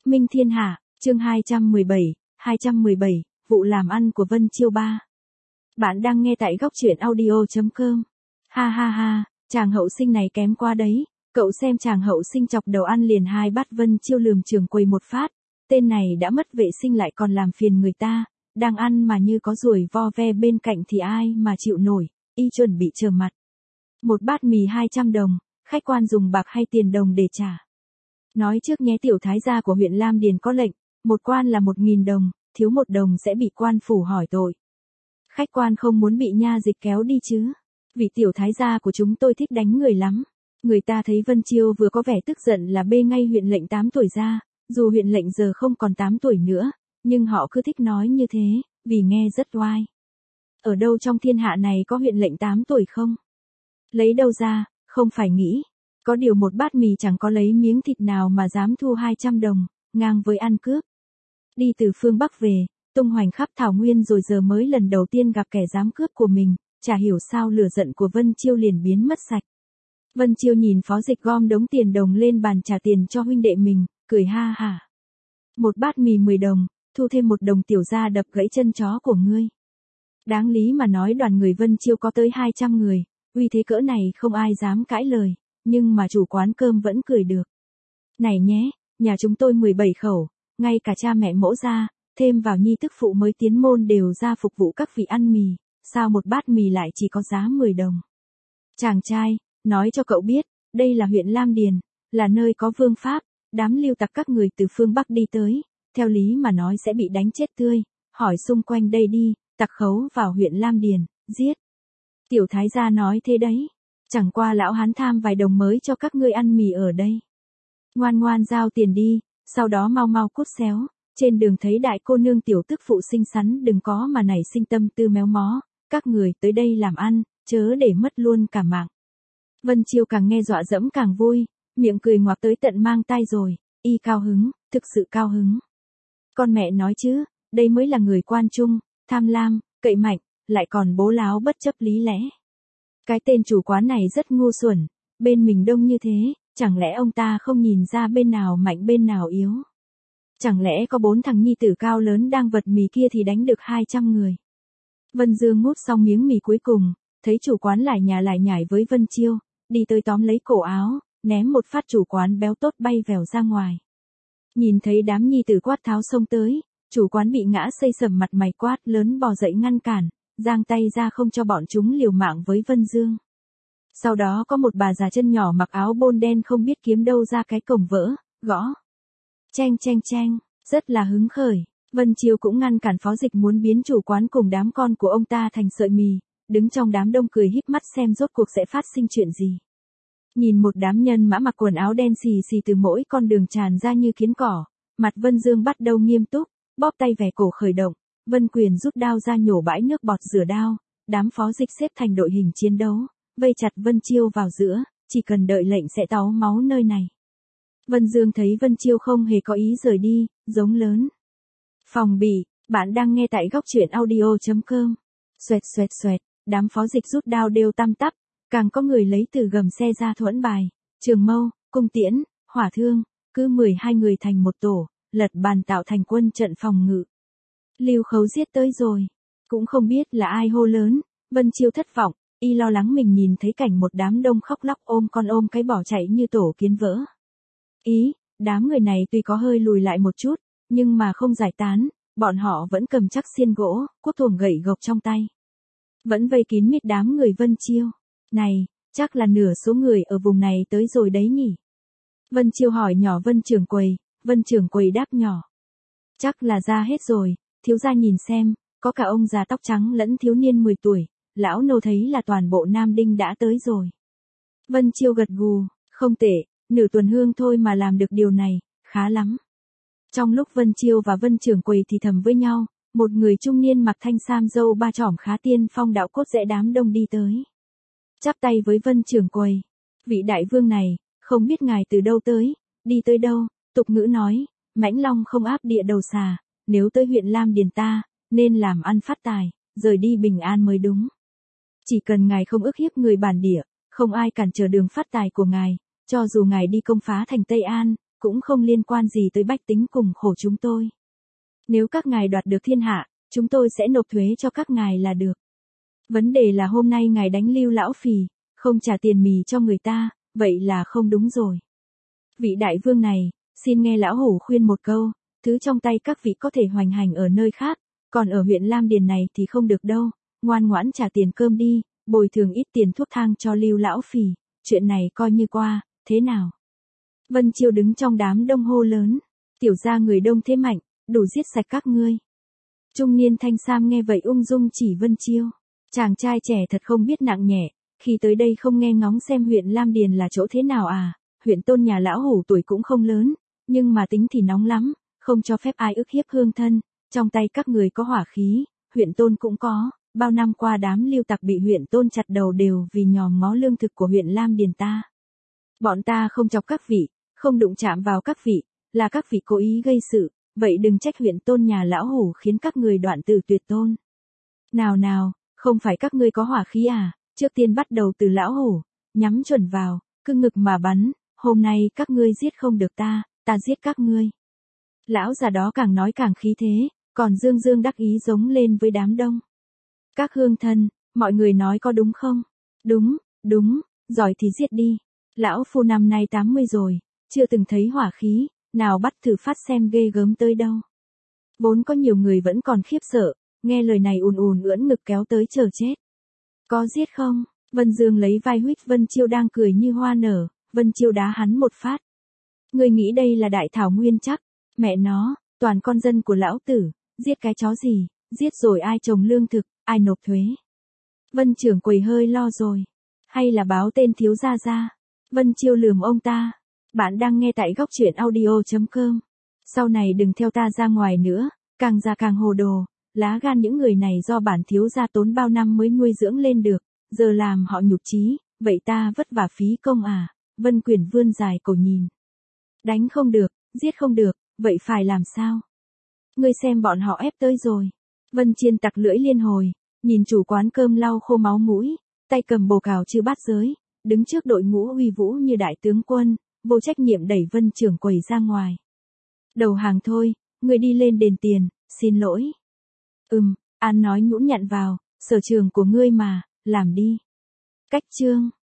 Minh Thiên Hạ, chương 217, vụ làm ăn của Vân Chiêu ba. Bạn đang nghe tại góc truyện audio.com. Ha ha ha, chàng hậu sinh này kém quá đấy, cậu xem chàng hậu sinh chọc đầu ăn liền 2 bát Vân Chiêu lườm trưởng quầy một phát, tên này đã mất vệ sinh lại còn làm phiền người ta, đang ăn mà như có ruồi vo ve bên cạnh thì ai mà chịu nổi, y chuẩn bị trơ mặt. Một bát mì 200 đồng, khách quan dùng bạc hay tiền đồng để trả? Nói trước nhé, tiểu thái gia của huyện Lam Điền có lệnh, một quan là 1.000 đồng, thiếu 1 đồng sẽ bị quan phủ hỏi tội. Khách quan không muốn bị nha dịch kéo đi chứ? Vị tiểu thái gia của chúng tôi thích đánh người lắm. Người ta thấy Vân Chiêu vừa có vẻ tức giận là bê ngay huyện lệnh 8 tuổi ra, dù huyện lệnh giờ không còn 8 tuổi nữa, nhưng họ cứ thích nói như thế, vì nghe rất oai. Ở đâu trong thiên hạ này có huyện lệnh 8 tuổi không? Lấy đâu ra, không phải nghĩ. Có điều một bát mì chẳng có lấy miếng thịt nào mà dám thu 200 đồng, ngang với ăn cướp. Đi từ phương Bắc về, tung hoành khắp thảo nguyên rồi giờ mới lần đầu tiên gặp kẻ dám cướp của mình, chả hiểu sao lửa giận của Vân Chiêu liền biến mất sạch. Vân Chiêu nhìn phó dịch gom đống tiền đồng lên bàn trả tiền cho huynh đệ mình, cười ha hả. Một bát mì 10 đồng, thu thêm 1 đồng tiểu gia đập gãy chân chó của ngươi. Đáng lý mà nói đoàn người Vân Chiêu có tới 200 người, uy thế cỡ này không ai dám cãi lời. Nhưng mà chủ quán cơm vẫn cười được. Này nhé, nhà chúng tôi 17 khẩu, ngay cả cha mẹ mỗ ra, thêm vào nhi tức phụ mới tiến môn đều ra phục vụ các vị ăn mì, sao một bát mì lại chỉ có giá 10 đồng. Chàng trai, nói cho cậu biết, đây là huyện Lam Điền, là nơi có vương pháp, đám lưu tặc các người từ phương Bắc đi tới, theo lý mà nói sẽ bị đánh chết tươi, hỏi xung quanh đây đi, tặc khấu vào huyện Lam Điền, giết. Tiểu thái gia nói thế đấy. Chẳng qua lão hán tham vài đồng mới cho các ngươi ăn mì ở đây. Ngoan ngoan giao tiền đi, sau đó mau mau cút xéo, trên đường thấy đại cô nương tiểu tức phụ xinh xắn đừng có mà nảy sinh tâm tư méo mó, các người tới đây làm ăn, chớ để mất luôn cả mạng. Vân Chiêu càng nghe dọa dẫm càng vui, miệng cười ngoạc tới tận mang tai rồi, y cao hứng, thực sự cao hứng. Con mẹ nói chứ, đây mới là người quan trung, tham lam, cậy mạnh, lại còn bố láo bất chấp lý lẽ. Cái tên chủ quán này rất ngu xuẩn, bên mình đông như thế, chẳng lẽ ông ta không nhìn ra bên nào mạnh bên nào yếu? Chẳng lẽ có 4 thằng nhi tử cao lớn đang vật mì kia thì đánh được 200 người? Vân Dương mút xong miếng mì cuối cùng, thấy chủ quán lải nhà lải nhải với Vân Chiêu, đi tới tóm lấy cổ áo, ném một phát chủ quán béo tốt bay vèo ra ngoài. Nhìn thấy đám nhi tử quát tháo xông tới, chủ quán bị ngã xây sầm mặt mày quát lớn bò dậy ngăn cản. Giang tay ra không cho bọn chúng liều mạng với Vân Dương. Sau đó có một bà già chân nhỏ mặc áo bôn đen không biết kiếm đâu ra cái cổng vỡ, gõ. Cheng cheng cheng, rất là hứng khởi. Vân Chiêu cũng ngăn cản phó dịch muốn biến chủ quán cùng đám con của ông ta thành sợi mì, đứng trong đám đông cười híp mắt xem rốt cuộc sẽ phát sinh chuyện gì. Nhìn một đám nhân mã mặc quần áo đen xì xì từ mỗi con đường tràn ra như kiến cỏ, mặt Vân Dương bắt đầu nghiêm túc, bóp tay vẻ cổ khởi động. Vân Quyền rút đao ra nhổ bãi nước bọt rửa đao, đám phó dịch xếp thành đội hình chiến đấu, vây chặt Vân Chiêu vào giữa, chỉ cần đợi lệnh sẽ táu máu nơi này. Vân Dương thấy Vân Chiêu không hề có ý rời đi, giống lớn. Phòng bị, bạn đang nghe tại góc truyện audio.com. Xoẹt xoẹt xoẹt, đám phó dịch rút đao đều tăm tắp, càng có người lấy từ gầm xe ra thuẫn bài, trường mâu, cung tiễn, hỏa thương, cứ 12 người thành một tổ, lật bàn tạo thành quân trận phòng ngự. Lưu Khấu giết tới rồi. Cũng không biết là ai hô lớn, Vân Chiêu thất vọng, y lo lắng mình nhìn thấy cảnh một đám đông khóc lóc ôm con ôm cái bỏ chạy như tổ kiến vỡ. Đám người này tuy có hơi lùi lại một chút, nhưng mà không giải tán, bọn họ vẫn cầm chắc xiên gỗ, cuốc thuồng gậy gộc trong tay. Vẫn vây kín mít đám người Vân Chiêu. Này, chắc là nửa số người ở vùng này tới rồi đấy nhỉ? Vân Chiêu hỏi nhỏ Vân trưởng quầy đáp nhỏ. Chắc là ra hết rồi. Thiếu gia nhìn xem, có cả ông già tóc trắng lẫn thiếu niên 10 tuổi, lão nô thấy là toàn bộ Nam Đinh đã tới rồi. Vân Chiêu gật gù, không tệ, nửa tuần hương thôi mà làm được điều này, khá lắm. Trong lúc Vân Chiêu và Vân trưởng quầy thì thầm với nhau, một người trung niên mặc thanh sam râu ba chỏm khá tiên phong đạo cốt rẽ đám đông đi tới. Chắp tay với Vân trưởng quầy, vị đại vương này, không biết ngài từ đâu tới, đi tới đâu, tục ngữ nói, mãnh long không áp địa đầu xà. Nếu tới huyện Lam Điền ta, nên làm ăn phát tài, rời đi bình an mới đúng. Chỉ cần ngài không ức hiếp người bản địa, không ai cản trở đường phát tài của ngài, cho dù ngài đi công phá thành Tây An, cũng không liên quan gì tới bách tính cùng khổ chúng tôi. Nếu các ngài đoạt được thiên hạ, chúng tôi sẽ nộp thuế cho các ngài là được. Vấn đề là hôm nay ngài đánh Lưu lão phì, không trả tiền mì cho người ta, vậy là không đúng rồi. Vị đại vương này, xin nghe lão hủ khuyên một câu, thứ trong tay các vị có thể hoành hành ở nơi khác, còn ở huyện Lam Điền này thì không được đâu, ngoan ngoãn trả tiền cơm đi, bồi thường ít tiền thuốc thang cho Lưu lão phì, chuyện này coi như qua, thế nào? Vân Chiêu đứng trong đám đông hô lớn, tiểu gia người đông thế mạnh, đủ giết sạch các ngươi. Trung niên thanh sam nghe vậy ung dung chỉ Vân Chiêu, chàng trai trẻ thật không biết nặng nhẹ, khi tới đây không nghe ngóng xem huyện Lam Điền là chỗ thế nào à, huyện tôn nhà lão hủ tuổi cũng không lớn, nhưng mà tính thì nóng lắm, không cho phép ai ức hiếp hương thân, trong tay các người có hỏa khí, huyện tôn cũng có, bao năm qua đám Lưu tặc bị huyện tôn chặt đầu đều vì nhòm ngó lương thực của huyện Lam Điền ta. Bọn ta không chọc các vị, không đụng chạm vào các vị, là các vị cố ý gây sự, vậy đừng trách huyện tôn nhà lão hủ khiến các người đoạn tử tuyệt tôn. Nào nào, không phải các ngươi có hỏa khí à, trước tiên bắt đầu từ lão hủ, nhắm chuẩn vào, cứ ngực mà bắn, hôm nay các ngươi giết không được ta giết các ngươi. Lão già đó càng nói càng khí thế, còn dương dương đắc ý giống lên với đám đông. Các hương thân, mọi người nói có đúng không? Đúng, đúng, giỏi thì giết đi. Lão phu năm nay 80 rồi, chưa từng thấy hỏa khí, nào bắt thử phát xem ghê gớm tới đâu. Vốn có nhiều người vẫn còn khiếp sợ, nghe lời này ùn ùn ưỡn ngực kéo tới chờ chết. Có giết không? Vân Dương lấy vai huýt Vân Chiêu đang cười như hoa nở, Vân Chiêu đá hắn một phát. Người nghĩ đây là đại thảo nguyên chắc, mẹ nó, toàn con dân của lão tử, giết cái chó gì, giết rồi ai trồng lương thực, ai nộp thuế. Vân trưởng quầy hơi lo rồi, hay là báo tên thiếu gia ra. Vân Chiêu lườm ông ta. Bạn đang nghe tại góc truyện audio.com. Sau này đừng theo ta ra ngoài nữa, càng già càng hồ đồ, lá gan những người này do bản thiếu gia tốn bao năm mới nuôi dưỡng lên được, giờ làm họ nhục chí, vậy ta vất vả phí công à? Vân Quyền vươn dài cổ nhìn. Đánh không được, giết không được, vậy phải làm sao? Ngươi xem bọn họ ép tới rồi. Vân Chiên tặc lưỡi liên hồi, nhìn chủ quán cơm lau khô máu mũi, tay cầm bồ cào chư bát giới, đứng trước đội ngũ uy vũ như đại tướng quân, vô trách nhiệm đẩy Vân trưởng quầy ra ngoài. Đầu hàng thôi, ngươi đi lên đền tiền, xin lỗi. An nói nhũn nhặn vào, sở trường của ngươi mà, làm đi. Cách chương